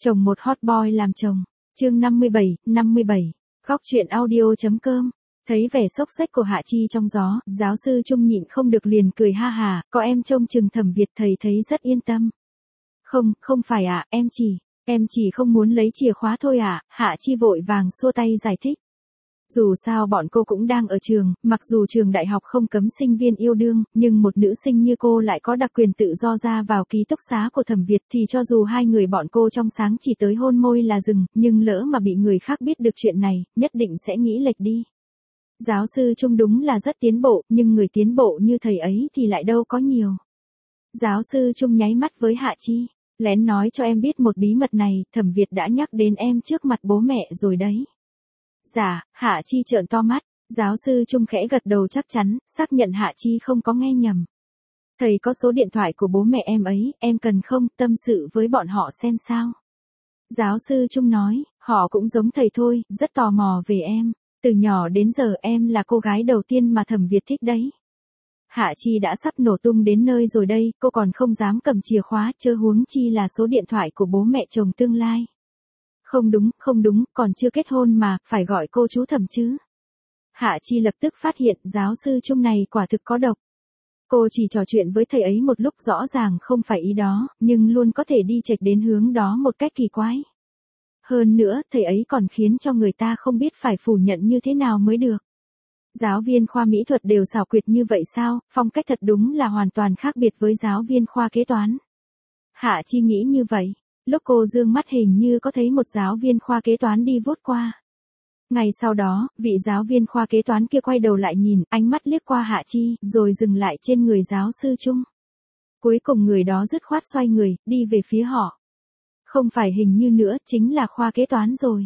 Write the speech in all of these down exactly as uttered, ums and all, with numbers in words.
Chồng một hot boy làm chồng. Chương năm mươi bảy, năm mươi bảy. Góc truyện audio.com. Thấy vẻ xốc xếch của Hạ Chi trong gió, giáo sư Trung nhịn không được liền cười ha hà, có em trông chừng Thẩm Việt thầy thấy rất yên tâm. Không, không phải ạ, à, em chỉ, em chỉ không muốn lấy chìa khóa thôi ạ, à, Hạ Chi vội vàng xua tay giải thích. Dù sao bọn cô cũng đang ở trường, mặc dù trường đại học không cấm sinh viên yêu đương, nhưng một nữ sinh như cô lại có đặc quyền tự do ra vào ký túc xá của Thẩm Việt thì cho dù hai người bọn cô trong sáng chỉ tới hôn môi là dừng, nhưng lỡ mà bị người khác biết được chuyện này, nhất định sẽ nghĩ lệch đi. Giáo sư Trung đúng là rất tiến bộ, nhưng người tiến bộ như thầy ấy thì lại đâu có nhiều. Giáo sư Trung nháy mắt với Hạ Chi, lén nói cho em biết một bí mật này, Thẩm Việt đã nhắc đến em trước mặt bố mẹ rồi đấy. Dạ, Hạ Chi trợn to mắt, giáo sư Trung khẽ gật đầu chắc chắn, xác nhận Hạ Chi không có nghe nhầm. Thầy có số điện thoại của bố mẹ em ấy, em cần không, tâm sự với bọn họ xem sao. Giáo sư Trung nói, họ cũng giống thầy thôi, rất tò mò về em, từ nhỏ đến giờ em là cô gái đầu tiên mà Thẩm Việt thích đấy. Hạ Chi đã sắp nổ tung đến nơi rồi đây, cô còn không dám cầm chìa khóa, chớ huống chi là số điện thoại của bố mẹ chồng tương lai. Không đúng, không đúng, còn chưa kết hôn mà, phải gọi cô chú Thẩm chứ. Hạ Chi lập tức phát hiện giáo sư Trung này quả thực có độc. Cô chỉ trò chuyện với thầy ấy một lúc rõ ràng không phải ý đó, nhưng luôn có thể đi chệch đến hướng đó một cách kỳ quái. Hơn nữa, thầy ấy còn khiến cho người ta không biết phải phủ nhận như thế nào mới được. Giáo viên khoa mỹ thuật đều xảo quyệt như vậy sao, phong cách thật đúng là hoàn toàn khác biệt với giáo viên khoa kế toán. Hạ Chi nghĩ như vậy. Lúc cô dương mắt hình như có thấy một giáo viên khoa kế toán đi vút qua. Ngày sau đó, vị giáo viên khoa kế toán kia quay đầu lại nhìn, ánh mắt liếc qua Hạ Chi, rồi dừng lại trên người giáo sư Trung. Cuối cùng người đó dứt khoát xoay người, đi về phía họ. Không phải hình như nữa, chính là khoa kế toán rồi.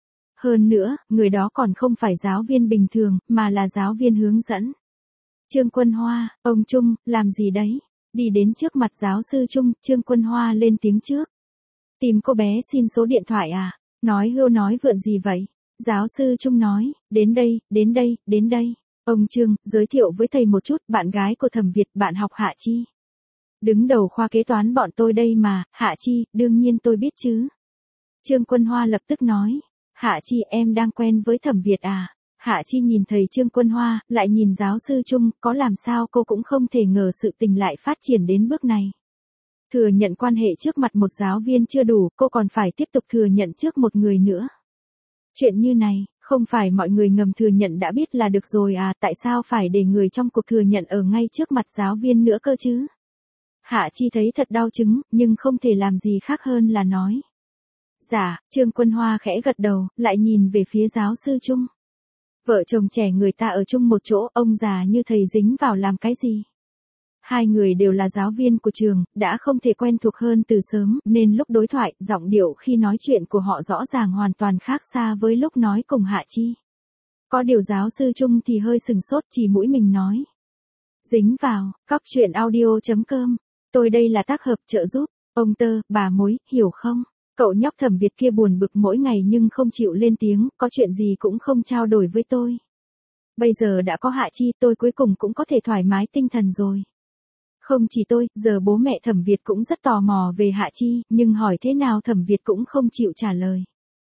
Hơn nữa, người đó còn không phải giáo viên bình thường, mà là giáo viên hướng dẫn. Trương Quân Hoa, ông Trung, làm gì đấy? Đi đến trước mặt giáo sư Trung, Trương Quân Hoa lên tiếng trước. Tìm cô bé xin số điện thoại à? Nói hưu nói vượn gì vậy? Giáo sư Trung nói, đến đây, đến đây, đến đây. Ông Trương, giới thiệu với thầy một chút, bạn gái của Thẩm Việt, bạn học Hạ Chi. Đứng đầu khoa kế toán bọn tôi đây mà, Hạ Chi, đương nhiên tôi biết chứ. Trương Quân Hoa lập tức nói, Hạ Chi em đang quen với Thẩm Việt à? Hạ Chi nhìn thầy Trương Quân Hoa, lại nhìn giáo sư Trung, có làm sao cô cũng không thể ngờ sự tình lại phát triển đến bước này. Thừa nhận quan hệ trước mặt một giáo viên chưa đủ, cô còn phải tiếp tục thừa nhận trước một người nữa. Chuyện như này, không phải mọi người ngầm thừa nhận đã biết là được rồi à, tại sao phải để người trong cuộc thừa nhận ở ngay trước mặt giáo viên nữa cơ chứ? Hạ Chi thấy thật đau chứng, nhưng không thể làm gì khác hơn là nói. Dạ, Trương Quân Hoa khẽ gật đầu, lại nhìn về phía giáo sư Trung. Vợ chồng trẻ người ta ở chung một chỗ, ông già như thầy dính vào làm cái gì? Hai người đều là giáo viên của trường, đã không thể quen thuộc hơn từ sớm, nên lúc đối thoại, giọng điệu khi nói chuyện của họ rõ ràng hoàn toàn khác xa với lúc nói cùng Hạ Chi. Có điều giáo sư Trung thì hơi sừng sốt, chỉ mũi mình nói. Dính vào, góc truyện audio.com, tôi đây là tác hợp trợ giúp, ông tơ, bà mối, hiểu không? Cậu nhóc Thẩm Việt kia buồn bực mỗi ngày nhưng không chịu lên tiếng, có chuyện gì cũng không trao đổi với tôi. Bây giờ đã có Hạ Chi, tôi cuối cùng cũng có thể thoải mái tinh thần rồi. Không chỉ tôi, giờ bố mẹ Thẩm Việt cũng rất tò mò về Hạ Chi, nhưng hỏi thế nào Thẩm Việt cũng không chịu trả lời.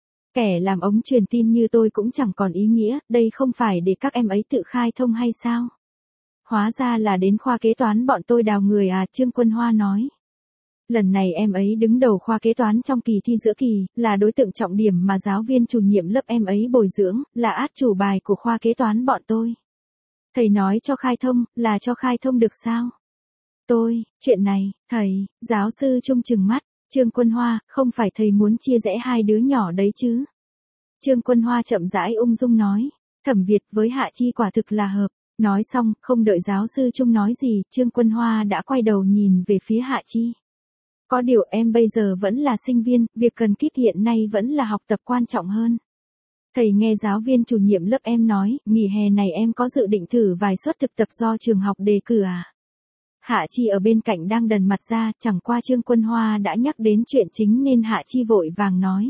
Kẻ làm ống truyền tin như tôi cũng chẳng còn ý nghĩa, đây không phải để các em ấy tự khai thông hay sao? Hóa ra là đến khoa kế toán bọn tôi đào người à, Trương Quân Hoa nói. Lần này em ấy đứng đầu khoa kế toán trong kỳ thi giữa kỳ, là đối tượng trọng điểm mà giáo viên chủ nhiệm lớp em ấy bồi dưỡng, là át chủ bài của khoa kế toán bọn tôi. Thầy nói cho khai thông, là cho khai thông được sao? Tôi, chuyện này, thầy, giáo sư Trung trừng mắt, Trương Quân Hoa, không phải thầy muốn chia rẽ hai đứa nhỏ đấy chứ? Trương Quân Hoa chậm rãi ung dung nói, Thẩm Việt với Hạ Chi quả thực là hợp. Nói xong, không đợi giáo sư Trung nói gì, Trương Quân Hoa đã quay đầu nhìn về phía Hạ Chi. Có điều em bây giờ vẫn là sinh viên, việc cần kíp hiện nay vẫn là học tập quan trọng hơn. Thầy nghe giáo viên chủ nhiệm lớp em nói, nghỉ hè này em có dự định thử vài suất thực tập do trường học đề cử à? Hạ Chi ở bên cạnh đang đần mặt ra, chẳng qua Trương Quân Hoa đã nhắc đến chuyện chính nên Hạ Chi vội vàng nói.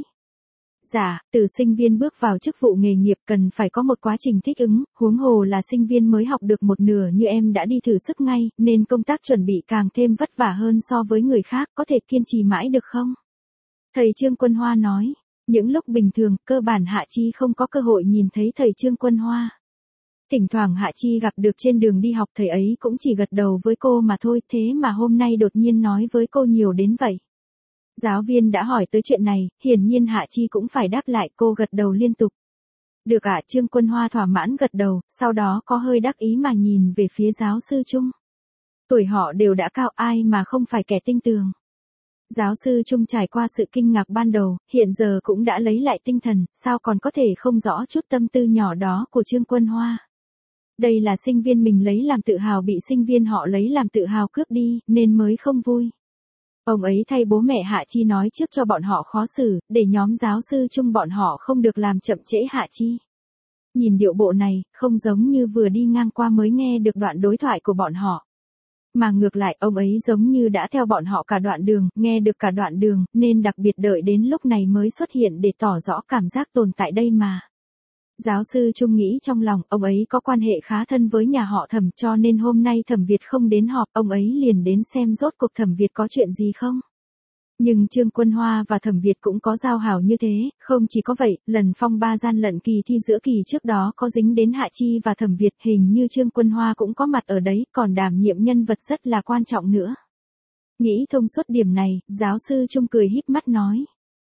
Dạ, từ sinh viên bước vào chức vụ nghề nghiệp cần phải có một quá trình thích ứng, huống hồ là sinh viên mới học được một nửa như em đã đi thử sức ngay, nên công tác chuẩn bị càng thêm vất vả hơn so với người khác, có thể kiên trì mãi được không? Thầy Trương Quân Hoa nói, những lúc bình thường, cơ bản Hạ Chi không có cơ hội nhìn thấy thầy Trương Quân Hoa. Thỉnh thoảng Hạ Chi gặp được trên đường đi học thầy ấy cũng chỉ gật đầu với cô mà thôi, thế mà hôm nay đột nhiên nói với cô nhiều đến vậy. Giáo viên đã hỏi tới chuyện này, hiển nhiên Hạ Chi cũng phải đáp lại, cô gật đầu liên tục. Được ạ, Trương Quân Hoa thỏa mãn gật đầu, sau đó có hơi đắc ý mà nhìn về phía giáo sư Trung. Tuổi họ đều đã cao, ai mà không phải kẻ tinh tường. Giáo sư Trung trải qua sự kinh ngạc ban đầu, hiện giờ cũng đã lấy lại tinh thần, sao còn có thể không rõ chút tâm tư nhỏ đó của Trương Quân Hoa. Đây là sinh viên mình lấy làm tự hào bị sinh viên họ lấy làm tự hào cướp đi, nên mới không vui. Ông ấy thay bố mẹ Hạ Chi nói trước cho bọn họ khó xử, để nhóm giáo sư Trung bọn họ không được làm chậm trễ Hạ Chi. Nhìn điệu bộ này, không giống như vừa đi ngang qua mới nghe được đoạn đối thoại của bọn họ. Mà ngược lại, ông ấy giống như đã theo bọn họ cả đoạn đường, nghe được cả đoạn đường, nên đặc biệt đợi đến lúc này mới xuất hiện để tỏ rõ cảm giác tồn tại đây mà. Giáo sư Trung nghĩ trong lòng, ông ấy có quan hệ khá thân với nhà họ Thẩm, cho nên hôm nay Thẩm Việt không đến họp, ông ấy liền đến xem rốt cuộc Thẩm Việt có chuyện gì không. Nhưng Trương Quân Hoa và Thẩm Việt cũng có giao hảo như thế, không chỉ có vậy, lần phong ba gian lận kỳ thi giữa kỳ trước đó có dính đến Hạ Chi và Thẩm Việt, hình như Trương Quân Hoa cũng có mặt ở đấy, còn đảm nhiệm nhân vật rất là quan trọng nữa. Nghĩ thông suốt điểm này, giáo sư Trung cười híp mắt nói.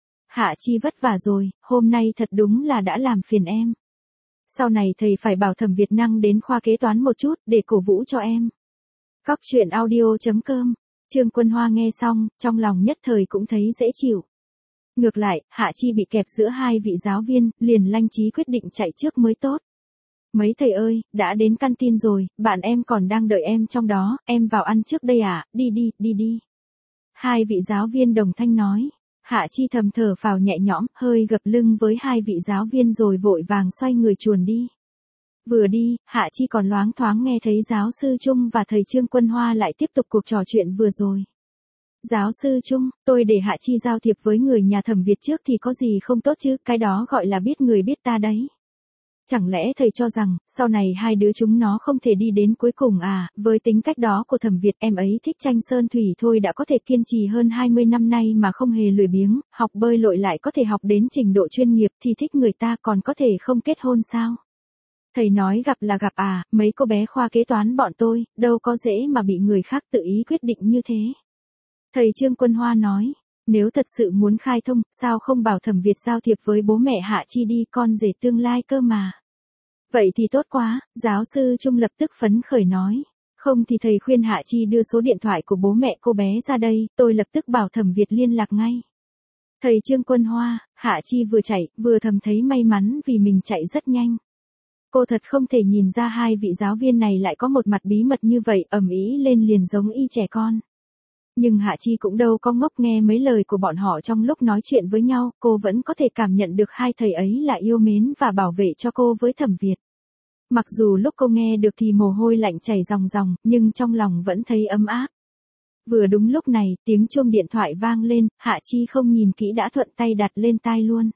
Hạ Chi vất vả rồi, hôm nay thật đúng là đã làm phiền em. Sau này thầy phải bảo Thẩm Việt năng đến khoa kế toán một chút, để cổ vũ cho em. Cóc truyện audio chấm com. Trương Quân Hoa nghe xong, trong lòng nhất thời cũng thấy dễ chịu. Ngược lại, Hạ Chi bị kẹp giữa hai vị giáo viên, liền lanh trí quyết định chạy trước mới tốt. Mấy thầy ơi, đã đến căn tin rồi, bạn em còn đang đợi em trong đó, em vào ăn trước đây à, đi đi, đi đi. Hai vị giáo viên đồng thanh nói. Hạ Chi thầm thở phào nhẹ nhõm, hơi gập lưng với hai vị giáo viên rồi vội vàng xoay người chuồn đi. Vừa đi, Hạ Chi còn loáng thoáng nghe thấy giáo sư Trung và thầy Trương Quân Hoa lại tiếp tục cuộc trò chuyện vừa rồi. Giáo sư Trung, tôi để Hạ Chi giao thiệp với người nhà Thẩm Việt trước thì có gì không tốt chứ, cái đó gọi là biết người biết ta đấy. Chẳng lẽ thầy cho rằng, sau này hai đứa chúng nó không thể đi đến cuối cùng à, với tính cách đó của Thẩm Việt em ấy thích tranh sơn thủy thôi đã có thể kiên trì hơn hai mươi năm nay mà không hề lười biếng, học bơi lội lại có thể học đến trình độ chuyên nghiệp thì thích người ta còn có thể không kết hôn sao? Thầy nói gặp là gặp à, mấy cô bé khoa kế toán bọn tôi, đâu có dễ mà bị người khác tự ý quyết định như thế. Thầy Trương Quân Hoa nói, nếu thật sự muốn khai thông, sao không bảo Thẩm Việt giao thiệp với bố mẹ Hạ Chi đi, con rể tương lai cơ mà. Vậy thì tốt quá, giáo sư Trung lập tức phấn khởi nói. Không thì thầy khuyên Hạ Chi đưa số điện thoại của bố mẹ cô bé ra đây, tôi lập tức bảo Thẩm Việt liên lạc ngay. Thầy Trương Quân Hoa, Hạ Chi vừa chạy, vừa thầm thấy may mắn vì mình chạy rất nhanh. Cô thật không thể nhìn ra hai vị giáo viên này lại có một mặt bí mật như vậy, ầm ĩ lên liền giống y trẻ con. Nhưng Hạ Chi cũng đâu có ngốc, nghe mấy lời của bọn họ trong lúc nói chuyện với nhau, cô vẫn có thể cảm nhận được hai thầy ấy là yêu mến và bảo vệ cho cô với Thẩm Việt. Mặc dù lúc cô nghe được thì mồ hôi lạnh chảy ròng ròng, nhưng trong lòng vẫn thấy ấm áp. Vừa đúng lúc này, tiếng chuông điện thoại vang lên, Hạ Chi không nhìn kỹ đã thuận tay đặt lên tai luôn.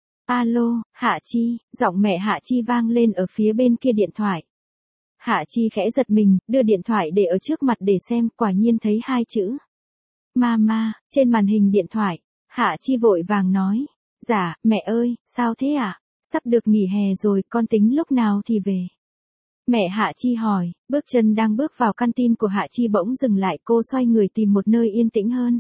Alo, Hạ Chi, giọng mẹ Hạ Chi vang lên ở phía bên kia điện thoại. Hạ Chi khẽ giật mình, đưa điện thoại để ở trước mặt để xem, quả nhiên thấy hai chữ. Mama, trên màn hình điện thoại. Hạ Chi vội vàng nói. Dạ, mẹ ơi, sao thế ạ? À? Sắp được nghỉ hè rồi, con tính lúc nào thì về? Mẹ Hạ Chi hỏi, bước chân đang bước vào căn tin của Hạ Chi bỗng dừng lại, cô xoay người tìm một nơi yên tĩnh hơn.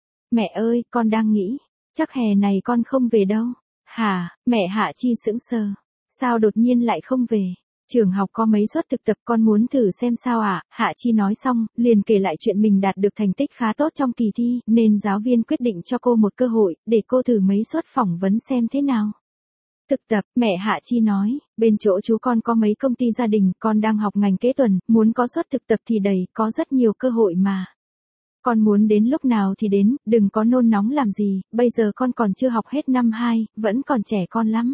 Mẹ ơi, con đang nghĩ, chắc hè này con không về đâu. Hả, mẹ Hạ Chi sững sờ. Sao đột nhiên lại không về? Trường học có mấy suất thực tập con muốn thử xem sao ạ? À? Hạ Chi nói xong, liền kể lại chuyện mình đạt được thành tích khá tốt trong kỳ thi, nên giáo viên quyết định cho cô một cơ hội, để cô thử mấy suất phỏng vấn xem thế nào. Thực tập, mẹ Hạ Chi nói, bên chỗ chú con có mấy công ty gia đình, con đang học ngành kế toán, muốn có suất thực tập thì đầy, có rất nhiều cơ hội mà. Con muốn đến lúc nào thì đến, đừng có nôn nóng làm gì, bây giờ con còn chưa học hết năm hai, vẫn còn trẻ con lắm.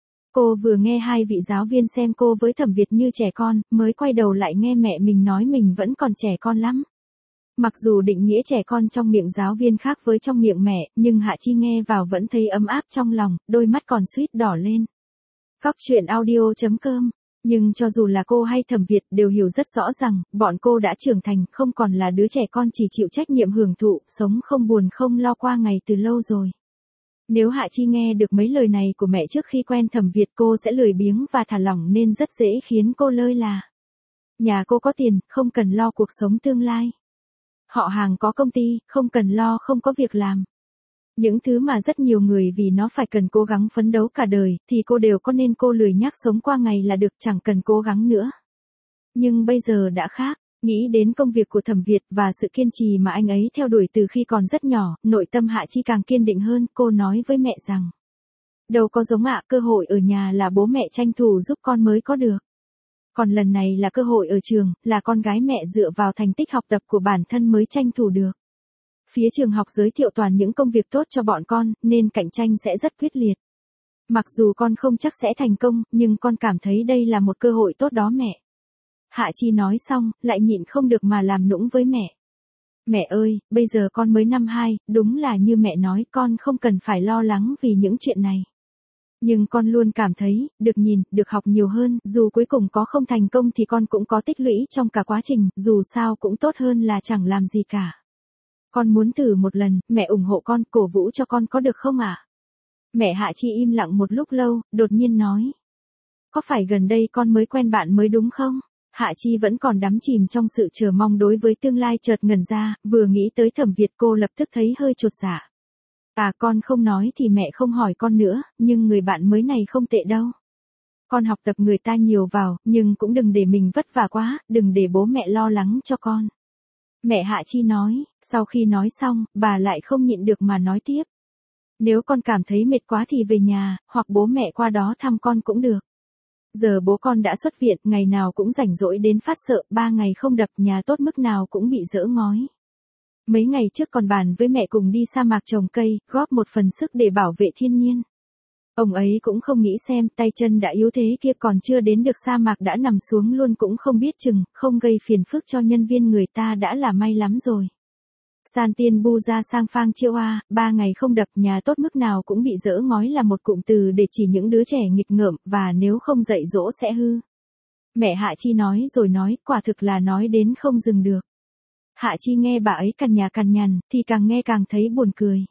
Cô vừa nghe hai vị giáo viên xem cô với Thẩm Việt như trẻ con, mới quay đầu lại nghe mẹ mình nói mình vẫn còn trẻ con lắm. Mặc dù định nghĩa trẻ con trong miệng giáo viên khác với trong miệng mẹ, nhưng Hạ Chi nghe vào vẫn thấy ấm áp trong lòng, đôi mắt còn suýt đỏ lên. Cóc truyện audio chấm com. Nhưng cho dù là cô hay Thẩm Việt đều hiểu rất rõ rằng, bọn cô đã trưởng thành, không còn là đứa trẻ con chỉ chịu trách nhiệm hưởng thụ, sống không buồn không lo qua ngày từ lâu rồi. Nếu Hạ Chi nghe được mấy lời này của mẹ trước khi quen Thẩm Việt cô sẽ lười biếng và thả lỏng nên rất dễ khiến cô lơi là. Nhà cô có tiền, không cần lo cuộc sống tương lai. Họ hàng có công ty, không cần lo không có việc làm. Những thứ mà rất nhiều người vì nó phải cần cố gắng phấn đấu cả đời, thì cô đều có nên cô lười nhác sống qua ngày là được chẳng cần cố gắng nữa. Nhưng bây giờ đã khác, nghĩ đến công việc của Thẩm Việt và sự kiên trì mà anh ấy theo đuổi từ khi còn rất nhỏ, nội tâm Hạ Chi càng kiên định hơn, cô nói với mẹ rằng. Đâu có giống ạ, cơ hội ở nhà là bố mẹ tranh thủ giúp con mới có được. Còn lần này là cơ hội ở trường, là con gái mẹ dựa vào thành tích học tập của bản thân mới tranh thủ được. Phía trường học giới thiệu toàn những công việc tốt cho bọn con, nên cạnh tranh sẽ rất quyết liệt. Mặc dù con không chắc sẽ thành công, nhưng con cảm thấy đây là một cơ hội tốt đó mẹ. Hạ Chi nói xong, lại nhịn không được mà làm nũng với mẹ. Mẹ ơi, bây giờ con mới năm hai, đúng là như mẹ nói con không cần phải lo lắng vì những chuyện này. Nhưng con luôn cảm thấy, được nhìn, được học nhiều hơn, dù cuối cùng có không thành công thì con cũng có tích lũy trong cả quá trình, dù sao cũng tốt hơn là chẳng làm gì cả. Con muốn thử một lần, mẹ ủng hộ con, cổ vũ cho con có được không ạ? À? Mẹ Hạ Chi im lặng một lúc lâu, đột nhiên nói. Có phải gần đây con mới quen bạn mới đúng không? Hạ Chi vẫn còn đắm chìm trong sự chờ mong đối với tương lai chợt ngẩn ra, vừa nghĩ tới Thẩm Việt cô lập tức thấy hơi chột dạ. À con không nói thì mẹ không hỏi con nữa, nhưng người bạn mới này không tệ đâu. Con học tập người ta nhiều vào, nhưng cũng đừng để mình vất vả quá, đừng để bố mẹ lo lắng cho con. Mẹ Hạ Chi nói, sau khi nói xong, bà lại không nhịn được mà nói tiếp. Nếu con cảm thấy mệt quá thì về nhà, hoặc bố mẹ qua đó thăm con cũng được. Giờ bố con đã xuất viện, ngày nào cũng rảnh rỗi đến phát sợ, ba ngày không đập nhà tốt mức nào cũng bị dỡ ngói. Mấy ngày trước còn bàn với mẹ cùng đi sa mạc trồng cây, góp một phần sức để bảo vệ thiên nhiên. Ông ấy cũng không nghĩ xem tay chân đã yếu thế kia còn chưa đến được sa mạc đã nằm xuống luôn cũng không biết chừng, không gây phiền phức cho nhân viên người ta đã là may lắm rồi. San tiên bu ra sang phang chiêu a, ba ngày không đập nhà tốt mức nào cũng bị dỡ ngói là một cụm từ để chỉ những đứa trẻ nghịch ngợm và nếu không dạy dỗ sẽ hư. Mẹ Hạ Chi nói rồi nói, quả thực là nói đến không dừng được. Hạ Chi nghe bà ấy cằn nhà cằn nhằn, thì càng nghe càng thấy buồn cười.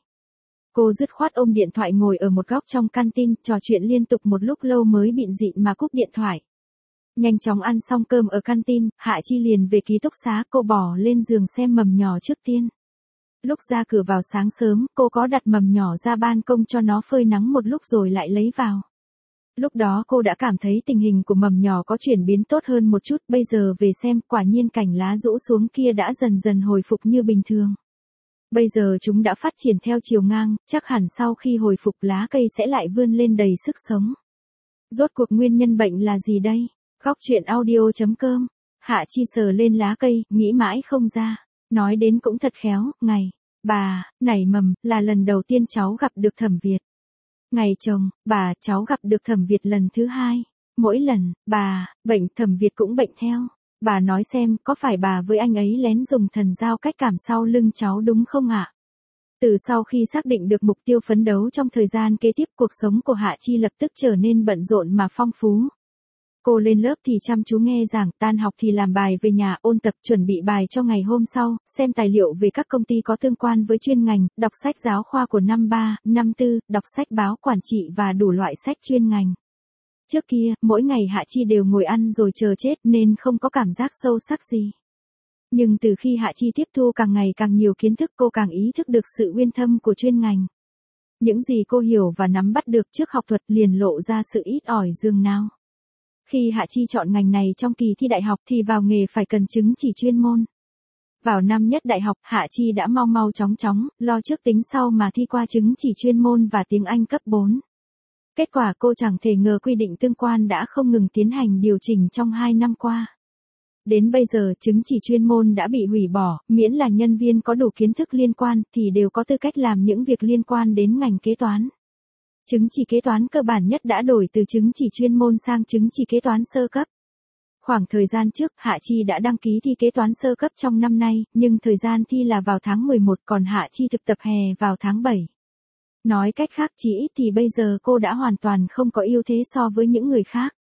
Cô dứt khoát ôm điện thoại ngồi ở một góc trong canteen, trò chuyện liên tục một lúc lâu mới bịn dịn mà cúp điện thoại. Nhanh chóng ăn xong cơm ở canteen, Hạ Chi liền về ký túc xá, cô bỏ lên giường xem mầm nhỏ trước tiên. Lúc ra cửa vào sáng sớm, cô có đặt mầm nhỏ ra ban công cho nó phơi nắng một lúc rồi lại lấy vào. Lúc đó cô đã cảm thấy tình hình của mầm nhỏ có chuyển biến tốt hơn một chút, bây giờ về xem, quả nhiên cành lá rũ xuống kia đã dần dần hồi phục như bình thường. Bây giờ chúng đã phát triển theo chiều ngang, chắc hẳn sau khi hồi phục lá cây sẽ lại vươn lên đầy sức sống. Rốt cuộc nguyên nhân bệnh là gì đây? Góc truyện audio chấm com. Hạ Chi sờ lên lá cây, nghĩ mãi không ra. Nói đến cũng thật khéo, ngày, bà, nảy mầm, là lần đầu tiên cháu gặp được Thẩm Việt. Ngày chồng, bà, cháu gặp được Thẩm Việt lần thứ hai. Mỗi lần, bà, bệnh, Thẩm Việt cũng bệnh theo. Bà nói xem, có phải bà với anh ấy lén dùng thần dao cách cảm sau lưng cháu đúng không ạ? Từ sau khi xác định được mục tiêu phấn đấu trong thời gian kế tiếp, cuộc sống của Hạ Chi lập tức trở nên bận rộn mà phong phú. Cô lên lớp thì chăm chú nghe giảng, tan học thì làm bài về nhà, ôn tập, chuẩn bị bài cho ngày hôm sau, xem tài liệu về các công ty có tương quan với chuyên ngành, đọc sách giáo khoa của năm ba, năm tư, đọc sách báo quản trị và đủ loại sách chuyên ngành. Trước kia, mỗi ngày Hạ Chi đều ngồi ăn rồi chờ chết nên không có cảm giác sâu sắc gì. Nhưng từ khi Hạ Chi tiếp thu càng ngày càng nhiều kiến thức, cô càng ý thức được sự uyên thâm của chuyên ngành. Những gì cô hiểu và nắm bắt được trước học thuật liền lộ ra sự ít ỏi dường nào. Khi Hạ Chi chọn ngành này trong kỳ thi đại học thì vào nghề phải cần chứng chỉ chuyên môn. Vào năm nhất đại học, Hạ Chi đã mau mau chóng chóng, lo trước tính sau mà thi qua chứng chỉ chuyên môn và tiếng Anh cấp bốn. Kết quả cô chẳng thể ngờ quy định tương quan đã không ngừng tiến hành điều chỉnh trong hai năm qua. Đến bây giờ chứng chỉ chuyên môn đã bị hủy bỏ, miễn là nhân viên có đủ kiến thức liên quan thì đều có tư cách làm những việc liên quan đến ngành kế toán. Chứng chỉ kế toán cơ bản nhất đã đổi từ chứng chỉ chuyên môn sang chứng chỉ kế toán sơ cấp. Khoảng thời gian trước, Hạ Chi đã đăng ký thi kế toán sơ cấp trong năm nay, nhưng thời gian thi là vào tháng mười một, còn Hạ Chi thực tập hè vào tháng bảy. Nói cách khác, chỉ ít thì bây giờ cô đã hoàn toàn không có ưu thế so với những người khác.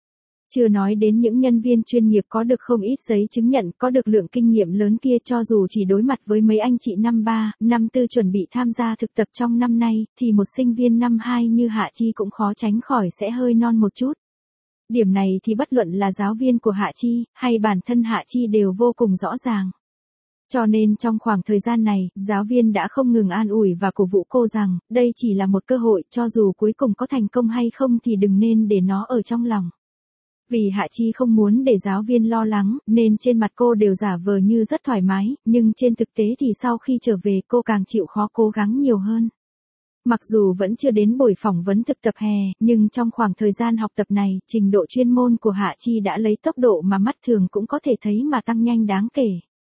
Chưa nói đến những nhân viên chuyên nghiệp có được không ít giấy chứng nhận, có được lượng kinh nghiệm lớn kia, cho dù chỉ đối mặt với mấy anh chị năm ba, năm tư chuẩn bị tham gia thực tập trong năm nay, thì một sinh viên năm hai như Hạ Chi cũng khó tránh khỏi sẽ hơi non một chút. Điểm này thì bất luận là giáo viên của Hạ Chi, hay bản thân Hạ Chi đều vô cùng rõ ràng. Cho nên trong khoảng thời gian này, giáo viên đã không ngừng an ủi và cổ vũ cô rằng, đây chỉ là một cơ hội, cho dù cuối cùng có thành công hay không thì đừng nên để nó ở trong lòng. Vì Hạ Chi không muốn để giáo viên lo lắng, nên trên mặt cô đều giả vờ như rất thoải mái, nhưng trên thực tế thì sau khi trở về cô càng chịu khó cố gắng nhiều hơn. Mặc dù vẫn chưa đến buổi phỏng vấn thực tập hè, nhưng trong khoảng thời gian học tập này, trình độ chuyên môn của Hạ Chi đã lấy tốc độ mà mắt thường cũng có thể thấy mà tăng nhanh đáng kể.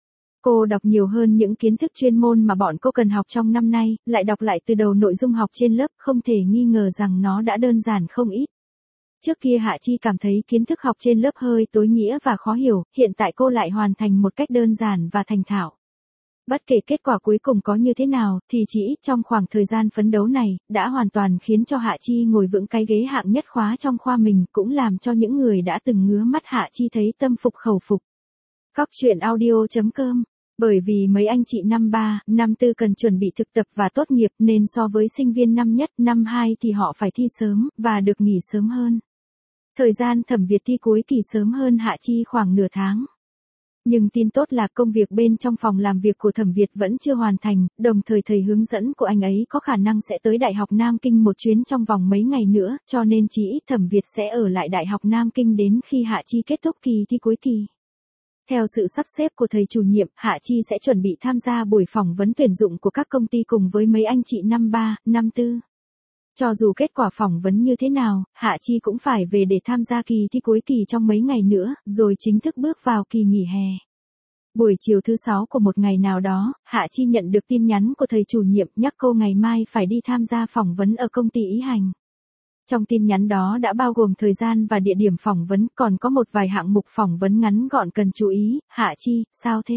Cô đọc nhiều hơn những kiến thức chuyên môn mà bọn cô cần học trong năm nay, lại đọc lại từ đầu nội dung học trên lớp, không thể nghi ngờ rằng nó đã đơn giản không ít. Trước kia Hạ Chi cảm thấy kiến thức học trên lớp hơi tối nghĩa và khó hiểu, hiện tại cô lại hoàn thành một cách đơn giản và thành thạo. Bất kể kết quả cuối cùng có như thế nào, thì chỉ ít trong khoảng thời gian phấn đấu này, đã hoàn toàn khiến cho Hạ Chi ngồi vững cái ghế hạng nhất khóa trong khoa mình, cũng làm cho những người đã từng ngứa mắt Hạ Chi thấy tâm phục khẩu phục. Cóc truyện audio chấm com. Bởi vì mấy anh chị năm ba, năm tư cần chuẩn bị thực tập và tốt nghiệp nên so với sinh viên năm nhất, năm hai thì họ phải thi sớm, và được nghỉ sớm hơn. Thời gian Thẩm Việt thi cuối kỳ sớm hơn Hạ Chi khoảng nửa tháng. Nhưng tin tốt là công việc bên trong phòng làm việc của Thẩm Việt vẫn chưa hoàn thành, đồng thời thầy hướng dẫn của anh ấy có khả năng sẽ tới Đại học Nam Kinh một chuyến trong vòng mấy ngày nữa, cho nên chỉ ít Thẩm Việt sẽ ở lại Đại học Nam Kinh đến khi Hạ Chi kết thúc kỳ thi cuối kỳ. Theo sự sắp xếp của thầy chủ nhiệm, Hạ Chi sẽ chuẩn bị tham gia buổi phỏng vấn tuyển dụng của các công ty cùng với mấy anh chị năm ba, năm tư. Cho dù kết quả phỏng vấn như thế nào, Hạ Chi cũng phải về để tham gia kỳ thi cuối kỳ trong mấy ngày nữa, rồi chính thức bước vào kỳ nghỉ hè. Buổi chiều thứ sáu của một ngày nào đó, Hạ Chi nhận được tin nhắn của thầy chủ nhiệm nhắc cô ngày mai phải đi tham gia phỏng vấn ở công ty Ý Hành. Trong tin nhắn đó đã bao gồm thời gian và địa điểm phỏng vấn, còn có một vài hạng mục phỏng vấn ngắn gọn cần chú ý. Hạ Chi, sao thế?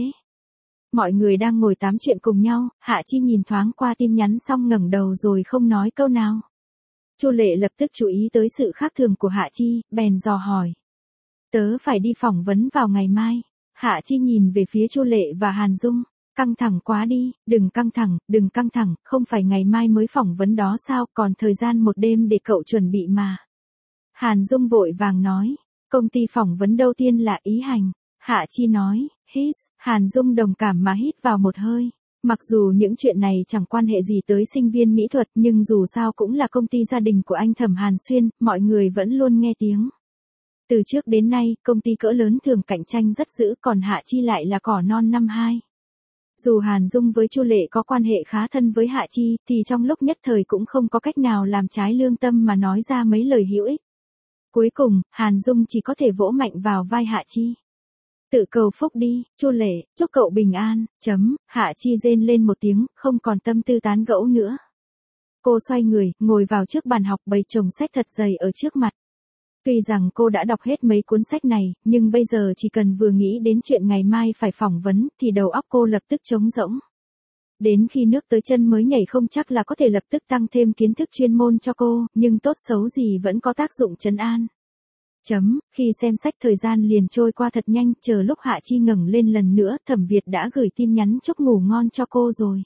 Mọi người đang ngồi tám chuyện cùng nhau, Hạ Chi nhìn thoáng qua tin nhắn xong ngẩng đầu rồi không nói câu nào. Chu Lệ lập tức chú ý tới sự khác thường của Hạ Chi, bèn dò hỏi. Tớ phải đi phỏng vấn vào ngày mai. Hạ Chi nhìn về phía Chu Lệ và Hàn Dung. Căng thẳng quá đi, đừng căng thẳng, đừng căng thẳng, không phải ngày mai mới phỏng vấn đó sao, còn thời gian một đêm để cậu chuẩn bị mà. Hàn Dung vội vàng nói, công ty phỏng vấn đầu tiên là Ý Hành. Hạ Chi nói, hít, Hàn Dung đồng cảm mà hít vào một hơi. Mặc dù những chuyện này chẳng quan hệ gì tới sinh viên mỹ thuật, nhưng dù sao cũng là công ty gia đình của anh Thẩm Hàn Xuyên, mọi người vẫn luôn nghe tiếng. Từ trước đến nay, công ty cỡ lớn thường cạnh tranh rất dữ, còn Hạ Chi lại là cỏ non năm hai. Dù Hàn Dung với Chu Lệ có quan hệ khá thân với Hạ Chi, thì trong lúc nhất thời cũng không có cách nào làm trái lương tâm mà nói ra mấy lời hữu ích. Cuối cùng, Hàn Dung chỉ có thể vỗ mạnh vào vai Hạ Chi. Tự cầu phúc đi, Chu Lệ, chúc cậu bình an, chấm, Hạ Chi rên lên một tiếng, không còn tâm tư tán gẫu nữa. Cô xoay người, ngồi vào trước bàn học bày chồng sách thật dày ở trước mặt. Tuy rằng cô đã đọc hết mấy cuốn sách này, nhưng bây giờ chỉ cần vừa nghĩ đến chuyện ngày mai phải phỏng vấn, thì đầu óc cô lập tức trống rỗng. Đến khi nước tới chân mới nhảy không chắc là có thể lập tức tăng thêm kiến thức chuyên môn cho cô, nhưng tốt xấu gì vẫn có tác dụng trấn an. Chấm, khi xem sách thời gian liền trôi qua thật nhanh, chờ lúc Hạ Chi ngẩng lên lần nữa, Thẩm Việt đã gửi tin nhắn chúc ngủ ngon cho cô rồi.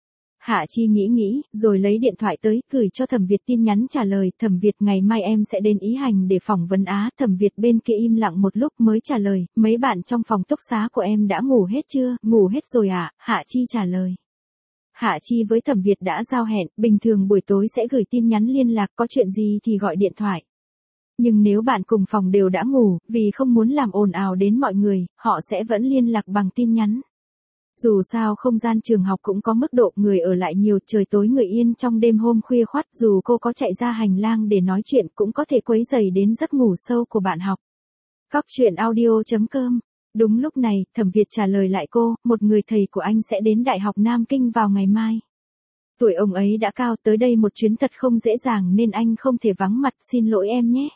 Hạ Chi nghĩ nghĩ, rồi lấy điện thoại tới, gửi cho Thẩm Việt tin nhắn trả lời, Thẩm Việt ngày mai em sẽ đến Ý Hành để phỏng vấn Á. Thẩm Việt bên kia im lặng một lúc mới trả lời, mấy bạn trong phòng túc xá của em đã ngủ hết chưa? Ngủ hết rồi ạ, à? Hạ Chi trả lời. Hạ Chi với Thẩm Việt đã giao hẹn, bình thường buổi tối sẽ gửi tin nhắn liên lạc, có chuyện gì thì gọi điện thoại. Nhưng nếu bạn cùng phòng đều đã ngủ, vì không muốn làm ồn ào đến mọi người, họ sẽ vẫn liên lạc bằng tin nhắn. Dù sao không gian trường học cũng có mức độ người ở lại nhiều, trời tối người yên trong đêm hôm khuya khoắt, dù cô có chạy ra hành lang để nói chuyện cũng có thể quấy rầy đến giấc ngủ sâu của bạn học. Cóc truyện audio chấm com. Đúng lúc này, Thẩm Việt trả lời lại cô, một người thầy của anh sẽ đến Đại học Nam Kinh vào ngày mai. Tuổi ông ấy đã cao, tới đây một chuyến thật không dễ dàng nên anh không thể vắng mặt, xin lỗi em nhé.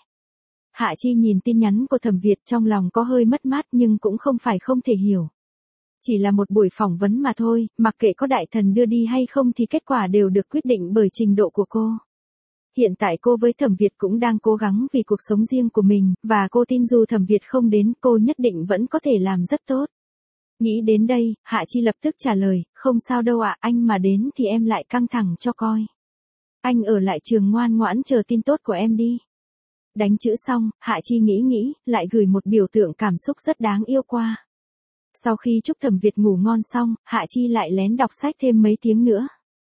Hạ Chi nhìn tin nhắn của Thẩm Việt trong lòng có hơi mất mát nhưng cũng không phải không thể hiểu. Chỉ là một buổi phỏng vấn mà thôi, mặc kệ có đại thần đưa đi hay không thì kết quả đều được quyết định bởi trình độ của cô. Hiện tại cô với Thẩm Việt cũng đang cố gắng vì cuộc sống riêng của mình, và cô tin dù Thẩm Việt không đến, cô nhất định vẫn có thể làm rất tốt. Nghĩ đến đây, Hạ Chi lập tức trả lời, không sao đâu ạ, anh mà đến thì em lại căng thẳng cho coi. Anh ở lại trường ngoan ngoãn chờ tin tốt của em đi. Đánh chữ xong, Hạ Chi nghĩ nghĩ, lại gửi một biểu tượng cảm xúc rất đáng yêu qua. Sau khi chúc Thẩm Việt ngủ ngon xong, Hạ Chi lại lén đọc sách thêm mấy tiếng nữa.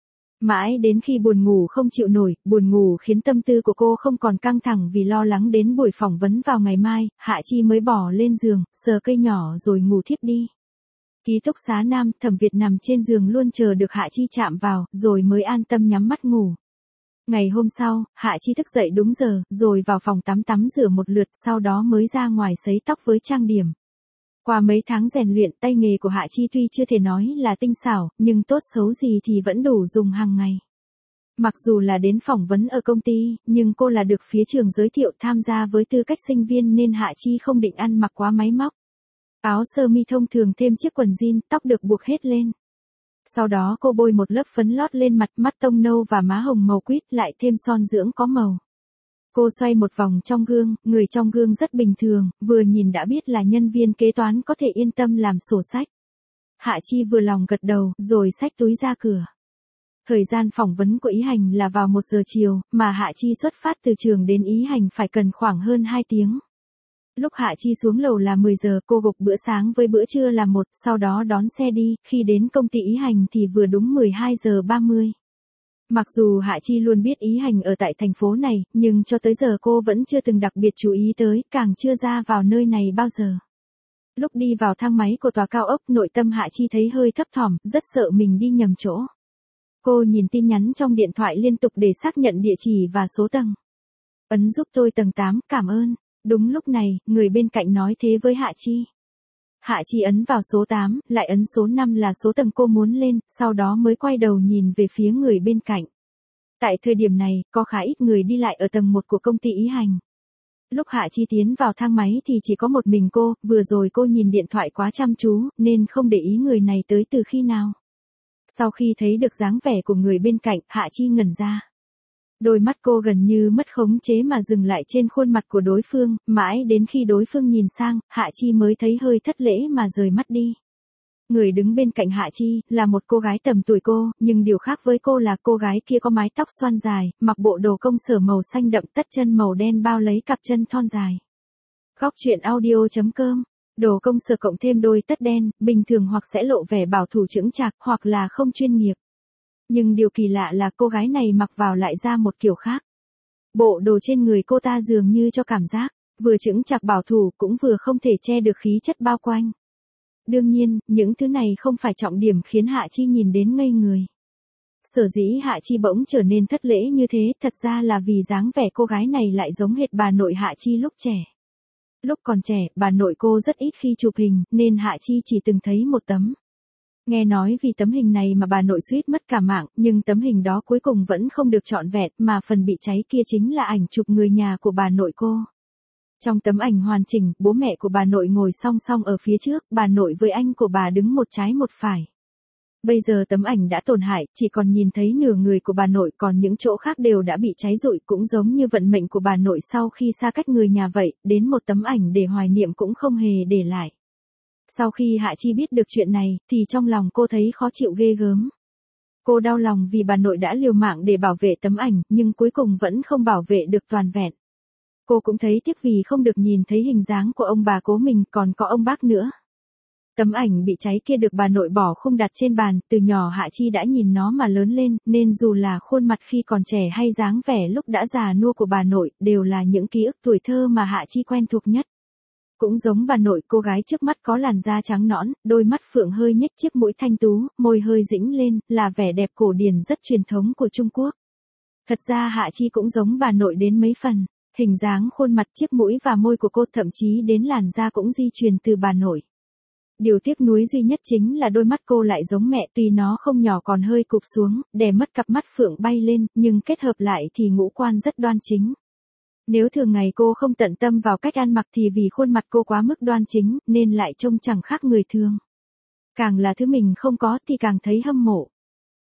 Mãi đến khi buồn ngủ không chịu nổi, buồn ngủ khiến tâm tư của cô không còn căng thẳng vì lo lắng đến buổi phỏng vấn vào ngày mai, Hạ Chi mới bỏ lên giường, sờ cây nhỏ rồi ngủ thiếp đi. Ký túc xá Nam, Thẩm Việt nằm trên giường luôn chờ được Hạ Chi chạm vào, rồi mới an tâm nhắm mắt ngủ. Ngày hôm sau, Hạ Chi thức dậy đúng giờ, rồi vào phòng tắm tắm rửa một lượt, sau đó mới ra ngoài sấy tóc với trang điểm. Qua mấy tháng rèn luyện, tay nghề của Hạ Chi tuy chưa thể nói là tinh xảo, nhưng tốt xấu gì thì vẫn đủ dùng hàng ngày. Mặc dù là đến phỏng vấn ở công ty, nhưng cô là được phía trường giới thiệu tham gia với tư cách sinh viên nên Hạ Chi không định ăn mặc quá máy móc. Áo sơ mi thông thường thêm chiếc quần jean, tóc được buộc hết lên. Sau đó cô bôi một lớp phấn lót lên mặt, mắt tông nâu và má hồng màu quýt, lại thêm son dưỡng có màu. Cô xoay một vòng trong gương, người trong gương rất bình thường, vừa nhìn đã biết là nhân viên kế toán có thể yên tâm làm sổ sách. Hạ Chi vừa lòng gật đầu, rồi xách túi ra cửa. Thời gian phỏng vấn của Ý Hành là vào một giờ chiều, mà Hạ Chi xuất phát từ trường đến Ý Hành phải cần khoảng hơn hai tiếng. Lúc Hạ Chi xuống lầu là mười giờ, cô gộp bữa sáng với bữa trưa là một, sau đó đón xe đi, khi đến công ty Ý Hành thì vừa đúng mười hai giờ ba mươi. Mặc dù Hạ Chi luôn biết Ý Hành ở tại thành phố này, nhưng cho tới giờ cô vẫn chưa từng đặc biệt chú ý tới, càng chưa ra vào nơi này bao giờ. Lúc đi vào thang máy của tòa cao ốc, nội tâm Hạ Chi thấy hơi thấp thỏm, rất sợ mình đi nhầm chỗ. Cô nhìn tin nhắn trong điện thoại liên tục để xác nhận địa chỉ và số tầng. Ấn giúp tôi tầng tám, cảm ơn. Đúng lúc này, người bên cạnh nói thế với Hạ Chi. Hạ Chi ấn vào số tám, lại ấn số năm là số tầng cô muốn lên, sau đó mới quay đầu nhìn về phía người bên cạnh. Tại thời điểm này, có khá ít người đi lại ở tầng một của công ty Ý Hành. Lúc Hạ Chi tiến vào thang máy thì chỉ có một mình cô, vừa rồi cô nhìn điện thoại quá chăm chú, nên không để ý người này tới từ khi nào. Sau khi thấy được dáng vẻ của người bên cạnh, Hạ Chi ngẩn ra. Đôi mắt cô gần như mất khống chế mà dừng lại trên khuôn mặt của đối phương, mãi đến khi đối phương nhìn sang, Hạ Chi mới thấy hơi thất lễ mà rời mắt đi. Người đứng bên cạnh Hạ Chi, là một cô gái tầm tuổi cô, nhưng điều khác với cô là cô gái kia có mái tóc xoăn dài, mặc bộ đồ công sở màu xanh đậm, tất chân màu đen bao lấy cặp chân thon dài. Góc truyện audio chấm com. Đồ công sở cộng thêm đôi tất đen, bình thường hoặc sẽ lộ vẻ bảo thủ chững chạc, hoặc là không chuyên nghiệp. Nhưng điều kỳ lạ là cô gái này mặc vào lại ra một kiểu khác. Bộ đồ trên người cô ta dường như cho cảm giác, vừa chững chạc bảo thủ cũng vừa không thể che được khí chất bao quanh. Đương nhiên, những thứ này không phải trọng điểm khiến Hạ Chi nhìn đến ngây người. Sở dĩ Hạ Chi bỗng trở nên thất lễ như thế, thật ra là vì dáng vẻ cô gái này lại giống hệt bà nội Hạ Chi lúc trẻ. Lúc còn trẻ, bà nội cô rất ít khi chụp hình, nên Hạ Chi chỉ từng thấy một tấm. Nghe nói vì tấm hình này mà bà nội suýt mất cả mạng, nhưng tấm hình đó cuối cùng vẫn không được trọn vẹn, mà phần bị cháy kia chính là ảnh chụp người nhà của bà nội cô. Trong tấm ảnh hoàn chỉnh, bố mẹ của bà nội ngồi song song ở phía trước, bà nội với anh của bà đứng một trái một phải. Bây giờ tấm ảnh đã tổn hại, chỉ còn nhìn thấy nửa người của bà nội, còn những chỗ khác đều đã bị cháy rụi, cũng giống như vận mệnh của bà nội sau khi xa cách người nhà vậy, đến một tấm ảnh để hoài niệm cũng không hề để lại. Sau khi Hạ Chi biết được chuyện này, thì trong lòng cô thấy khó chịu ghê gớm. Cô đau lòng vì bà nội đã liều mạng để bảo vệ tấm ảnh, nhưng cuối cùng vẫn không bảo vệ được toàn vẹn. Cô cũng thấy tiếc vì không được nhìn thấy hình dáng của ông bà cố mình, còn có ông bác nữa. Tấm ảnh bị cháy kia được bà nội bỏ khung đặt trên bàn, từ nhỏ Hạ Chi đã nhìn nó mà lớn lên, nên dù là khuôn mặt khi còn trẻ hay dáng vẻ lúc đã già nua của bà nội, đều là những ký ức tuổi thơ mà Hạ Chi quen thuộc nhất. Cũng giống bà nội, cô gái trước mắt có làn da trắng nõn, đôi mắt phượng hơi nhếch, chiếc mũi thanh tú, môi hơi dĩnh lên, là vẻ đẹp cổ điển rất truyền thống của Trung Quốc. Thật ra Hạ Chi cũng giống bà nội đến mấy phần, hình dáng khuôn mặt, chiếc mũi và môi của cô, thậm chí đến làn da cũng di truyền từ bà nội. Điều tiếc nuối duy nhất chính là đôi mắt cô lại giống mẹ, tuy nó không nhỏ còn hơi cụp xuống, đè mất cặp mắt phượng bay lên, nhưng kết hợp lại thì ngũ quan rất đoan chính. Nếu thường ngày cô không tận tâm vào cách ăn mặc thì vì khuôn mặt cô quá mức đoan chính, nên lại trông chẳng khác người thường. Càng là thứ mình không có thì càng thấy hâm mộ.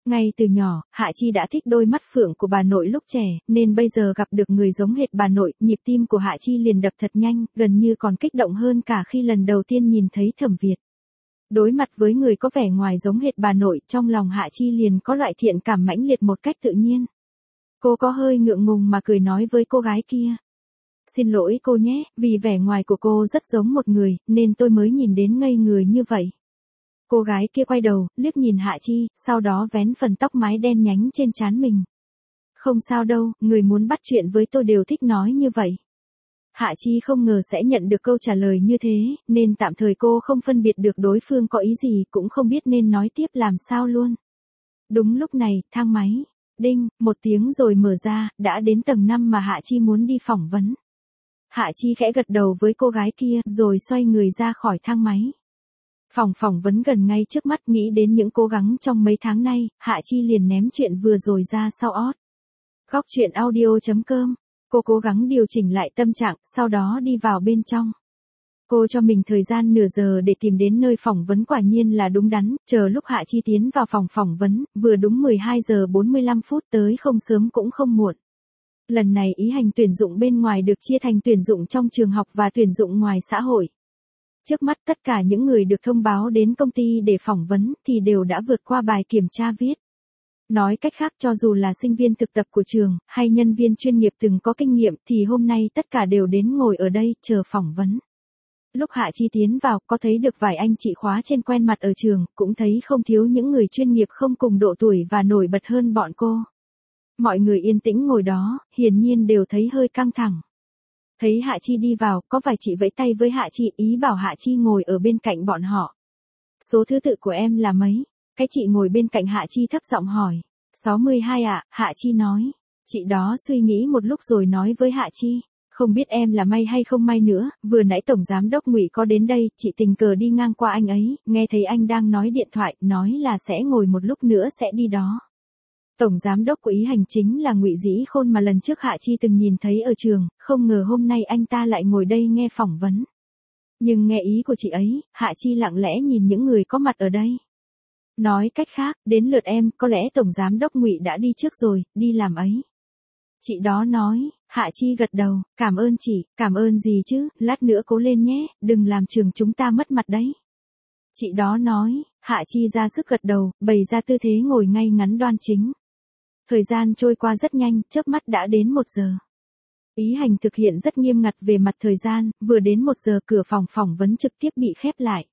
Ngay từ nhỏ, Hạ Chi đã thích đôi mắt phượng của bà nội lúc trẻ, nên bây giờ gặp được người giống hệt bà nội, nhịp tim của Hạ Chi liền đập thật nhanh, gần như còn kích động hơn cả khi lần đầu tiên nhìn thấy Thẩm Việt. Đối mặt với người có vẻ ngoài giống hệt bà nội, trong lòng Hạ Chi liền có loại thiện cảm mãnh liệt một cách tự nhiên. Cô có hơi ngượng ngùng mà cười nói với cô gái kia. Xin lỗi cô nhé, vì vẻ ngoài của cô rất giống một người, nên tôi mới nhìn đến ngây người như vậy. Cô gái kia quay đầu, liếc nhìn Hạ Chi, sau đó vén phần tóc mái đen nhánh trên trán mình. Không sao đâu, người muốn bắt chuyện với tôi đều thích nói như vậy. Hạ Chi không ngờ sẽ nhận được câu trả lời như thế, nên tạm thời cô không phân biệt được đối phương có ý gì, cũng không biết nên nói tiếp làm sao luôn. Đúng lúc này, thang máy, đinh, một tiếng rồi mở ra, đã đến tầng năm mà Hạ Chi muốn đi phỏng vấn. Hạ Chi khẽ gật đầu với cô gái kia, rồi xoay người ra khỏi thang máy. Phòng phỏng vấn gần ngay trước mắt, nghĩ đến những cố gắng trong mấy tháng nay, Hạ Chi liền ném chuyện vừa rồi ra sau ót. Góc truyện audio chấm com. Cô cố gắng điều chỉnh lại tâm trạng, sau đó đi vào bên trong. Cô cho mình thời gian nửa giờ để tìm đến nơi phỏng vấn, quả nhiên là đúng đắn, chờ lúc Hạ Chi tiến vào phòng phỏng vấn, vừa đúng mười hai giờ bốn mươi lăm phút, tới không sớm cũng không muộn. Lần này ý hành tuyển dụng bên ngoài được chia thành tuyển dụng trong trường học và tuyển dụng ngoài xã hội. Trước mắt tất cả những người được thông báo đến công ty để phỏng vấn thì đều đã vượt qua bài kiểm tra viết. Nói cách khác, cho dù là sinh viên thực tập của trường, hay nhân viên chuyên nghiệp từng có kinh nghiệm thì hôm nay tất cả đều đến ngồi ở đây, chờ phỏng vấn. Lúc Hạ Chi tiến vào, có thấy được vài anh chị khóa trên quen mặt ở trường, cũng thấy không thiếu những người chuyên nghiệp không cùng độ tuổi và nổi bật hơn bọn cô. Mọi người yên tĩnh ngồi đó, hiển nhiên đều thấy hơi căng thẳng. Thấy Hạ Chi đi vào, có vài chị vẫy tay với Hạ Chi, ý bảo Hạ Chi ngồi ở bên cạnh bọn họ. Số thứ tự của em là mấy? Cái chị ngồi bên cạnh Hạ Chi thấp giọng hỏi. sáu mươi hai ạ, Hạ Chi nói. Chị đó suy nghĩ một lúc rồi nói với Hạ Chi. Không biết em là may hay không may nữa, vừa nãy Tổng Giám Đốc Ngụy có đến đây, chị tình cờ đi ngang qua anh ấy, nghe thấy anh đang nói điện thoại, nói là sẽ ngồi một lúc nữa sẽ đi đó. Tổng Giám Đốc của Ý Hành chính là Ngụy Dĩ Khôn mà lần trước Hạ Chi từng nhìn thấy ở trường, không ngờ hôm nay anh ta lại ngồi đây nghe phỏng vấn. Nhưng nghe ý của chị ấy, Hạ Chi lặng lẽ nhìn những người có mặt ở đây. Nói cách khác, đến lượt em, có lẽ Tổng Giám Đốc Ngụy đã đi trước rồi, đi làm ấy. Chị đó nói. Hạ Chi gật đầu, cảm ơn chị, cảm ơn gì chứ, lát nữa cố lên nhé, đừng làm trường chúng ta mất mặt đấy. Chị đó nói. Hạ Chi ra sức gật đầu, bày ra tư thế ngồi ngay ngắn đoan chính. Thời gian trôi qua rất nhanh, chớp mắt đã đến một giờ. Ý Hành thực hiện rất nghiêm ngặt về mặt thời gian, vừa đến một giờ cửa phòng phỏng vấn trực tiếp bị khép lại.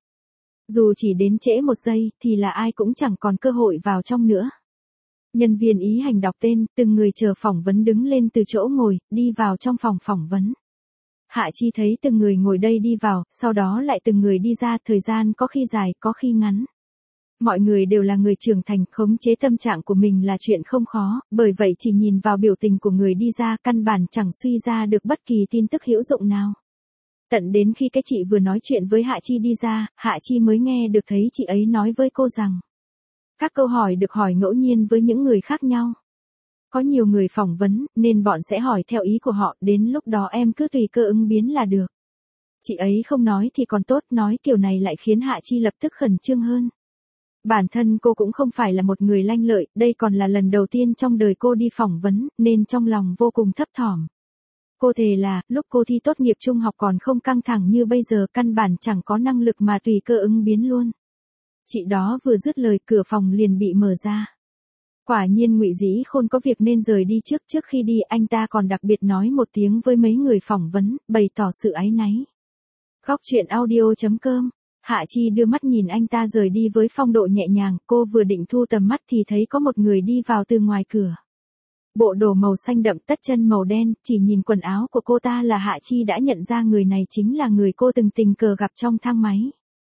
Dù chỉ đến trễ một giây, thì là ai cũng chẳng còn cơ hội vào trong nữa. Nhân viên Ý Hành đọc tên, từng người chờ phỏng vấn đứng lên từ chỗ ngồi, đi vào trong phòng phỏng vấn. Hạ Chi thấy từng người ngồi đây đi vào, sau đó lại từng người đi ra, thời gian có khi dài, có khi ngắn. Mọi người đều là người trưởng thành, khống chế tâm trạng của mình là chuyện không khó, bởi vậy chỉ nhìn vào biểu tình của người đi ra, căn bản chẳng suy ra được bất kỳ tin tức hữu dụng nào. Tận đến khi cái chị vừa nói chuyện với Hạ Chi đi ra, Hạ Chi mới nghe được thấy chị ấy nói với cô rằng các câu hỏi được hỏi ngẫu nhiên với những người khác nhau. Có nhiều người phỏng vấn, nên bọn sẽ hỏi theo ý của họ, đến lúc đó em cứ tùy cơ ứng biến là được. Chị ấy không nói thì còn tốt, nói kiểu này lại khiến Hạ Chi lập tức khẩn trương hơn. Bản thân cô cũng không phải là một người lanh lợi, đây còn là lần đầu tiên trong đời cô đi phỏng vấn, nên trong lòng vô cùng thấp thỏm. Cô thề là, lúc cô thi tốt nghiệp trung học còn không căng thẳng như bây giờ, căn bản chẳng có năng lực mà tùy cơ ứng biến luôn. Chị đó vừa dứt lời, cửa phòng liền bị mở ra. Quả nhiên Ngụy Dĩ Khôn có việc nên rời đi trước, trước khi đi anh ta còn đặc biệt nói một tiếng với mấy người phỏng vấn, bày tỏ sự áy náy. Góc truyện audio chấm com. Hạ Chi đưa mắt nhìn anh ta rời đi với phong độ nhẹ nhàng, cô vừa định thu tầm mắt thì thấy có một người đi vào từ ngoài cửa. Bộ đồ màu xanh đậm, tất chân màu đen, chỉ nhìn quần áo của cô ta là Hạ Chi đã nhận ra người này chính là người cô từng tình cờ gặp trong thang máy.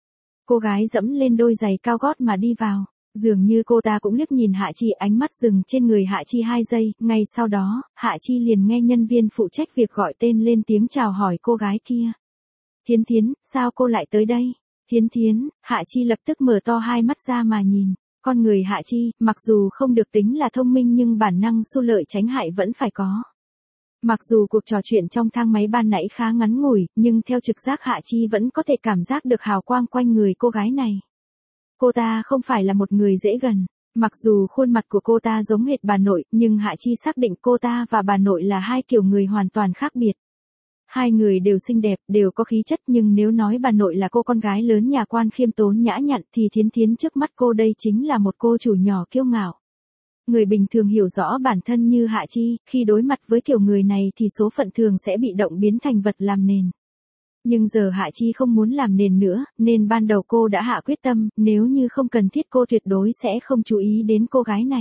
Cô gái dẫm lên đôi giày cao gót mà đi vào. Dường như cô ta cũng liếc nhìn Hạ Chi, ánh mắt dừng trên người Hạ Chi hai giây, ngay sau đó, Hạ Chi liền nghe nhân viên phụ trách việc gọi tên lên tiếng chào hỏi cô gái kia. Thiến Thiến, sao cô lại tới đây? Thiến Thiến, Hạ Chi lập tức mở to hai mắt ra mà nhìn. Con người Hạ Chi, mặc dù không được tính là thông minh nhưng bản năng xu lợi tránh hại vẫn phải có. Mặc dù cuộc trò chuyện trong thang máy ban nãy khá ngắn ngủi, nhưng theo trực giác Hạ Chi vẫn có thể cảm giác được hào quang quanh người cô gái này. Cô ta không phải là một người dễ gần, Mặc dù khuôn mặt của cô ta giống hệt bà nội, nhưng Hạ Chi xác định cô ta và bà nội là hai kiểu người hoàn toàn khác biệt. Hai người đều xinh đẹp, đều có khí chất, nhưng nếu nói bà nội là cô con gái lớn nhà quan khiêm tốn nhã nhặn thì Thiến Thiến trước mắt cô đây chính là một cô chủ nhỏ kiêu ngạo. Người bình thường hiểu rõ bản thân như Hạ Chi, khi đối mặt với kiểu người này thì số phận thường sẽ bị động biến thành vật làm nền. Nhưng giờ Hạ Chi không muốn làm nền nữa, nên ban đầu cô đã hạ quyết tâm, nếu như không cần thiết cô tuyệt đối sẽ không chú ý đến cô gái này.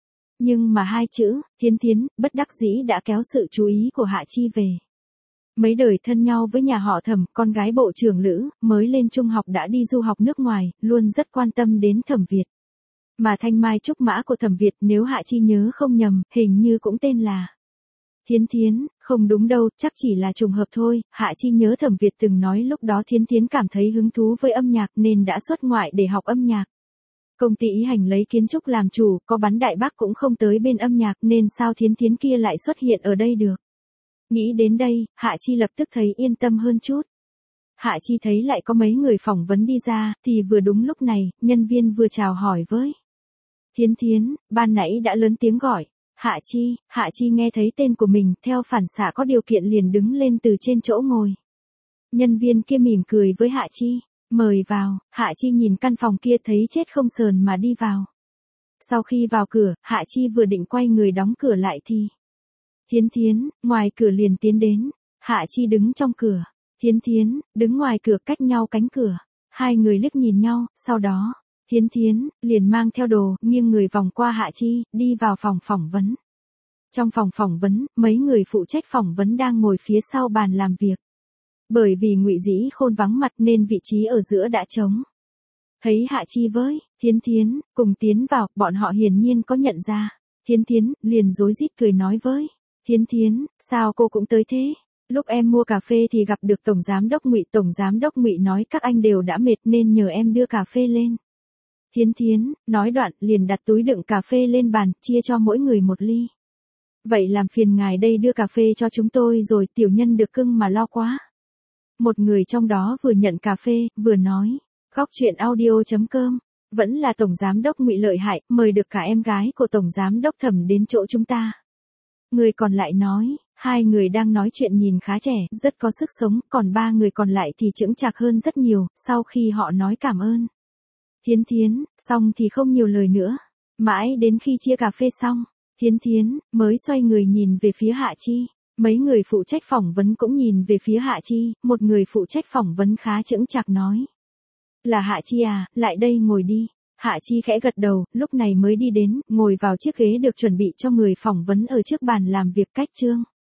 Nhưng mà hai chữ, Thiến Thiến, bất đắc dĩ đã kéo sự chú ý của Hạ Chi về. Mấy đời thân nhau với nhà họ Thẩm, con gái bộ trưởng Lữ, mới lên trung học đã đi du học nước ngoài, luôn rất quan tâm đến Thẩm Việt. Mà thanh mai trúc mã của Thẩm Việt nếu Hạ Chi nhớ không nhầm, hình như cũng tên là Thiến Thiến, không đúng đâu, chắc chỉ là trùng hợp thôi. Hạ Chi nhớ Thẩm Việt từng nói lúc đó Thiến Thiến cảm thấy hứng thú với âm nhạc nên đã xuất ngoại để học âm nhạc. Công ty Ý Hành lấy kiến trúc làm chủ, có bắn đại bác cũng không tới bên âm nhạc nên sao Thiến Thiến kia lại xuất hiện ở đây được. Nghĩ đến đây, Hạ Chi lập tức thấy yên tâm hơn chút. Hạ Chi thấy lại có mấy người phỏng vấn đi ra, thì vừa đúng lúc này, nhân viên vừa chào hỏi với Thiến Thiến, ban nãy đã lớn tiếng gọi. Hạ Chi, Hạ Chi nghe thấy tên của mình, theo phản xạ có điều kiện liền đứng lên từ trên chỗ ngồi. Nhân viên kia mỉm cười với Hạ Chi, mời vào. Hạ Chi nhìn căn phòng kia thấy chết không sờn mà đi vào. Sau khi vào cửa, Hạ Chi vừa định quay người đóng cửa lại thì Thiến Thiến, ngoài cửa liền tiến đến. Hạ Chi đứng trong cửa. Thiến Thiến, đứng ngoài cửa cách nhau cánh cửa. Hai người liếc nhìn nhau, sau đó Thiến Thiến, liền mang theo đồ, nghiêng người vòng qua Hạ Chi, đi vào phòng phỏng vấn. Trong phòng phỏng vấn, mấy người phụ trách phỏng vấn đang ngồi phía sau bàn làm việc. Bởi vì Ngụy Dĩ Khôn vắng mặt nên vị trí ở giữa đã trống. Thấy Hạ Chi với Thiến Thiến, cùng tiến vào, bọn họ hiển nhiên có nhận ra. Thiến Thiến, liền rối rít cười nói với Thiến Thiến, sao cô cũng tới thế? Lúc em mua cà phê thì gặp được Tổng Giám đốc Ngụy. Tổng Giám đốc Ngụy nói các anh đều đã mệt nên nhờ em đưa cà phê lên. Thiến Thiến, nói đoạn, liền đặt túi đựng cà phê lên bàn, chia cho mỗi người một ly. Vậy làm phiền ngài đây đưa cà phê cho chúng tôi rồi, tiểu nhân được cưng mà lo quá. Một người trong đó vừa nhận cà phê, vừa nói, góc truyện audio chấm com, vẫn là Tổng Giám đốc Ngụy lợi hại, mời được cả em gái của Tổng Giám đốc Thẩm đến chỗ chúng ta. Người còn lại nói, hai người đang nói chuyện nhìn khá trẻ, rất có sức sống, còn ba người còn lại thì chững chạc hơn rất nhiều, sau khi họ nói cảm ơn Thiến Thiến, xong thì không nhiều lời nữa. Mãi đến khi chia cà phê xong, Thiến Thiến mới xoay người nhìn về phía Hạ Chi. Mấy người phụ trách phỏng vấn cũng nhìn về phía Hạ Chi, một người phụ trách phỏng vấn khá chững chạc nói. Là Hạ Chi à, lại đây ngồi đi. Hạ Chi khẽ gật đầu, lúc này mới đi đến, ngồi vào chiếc ghế được chuẩn bị cho người phỏng vấn ở trước bàn làm việc cách chương.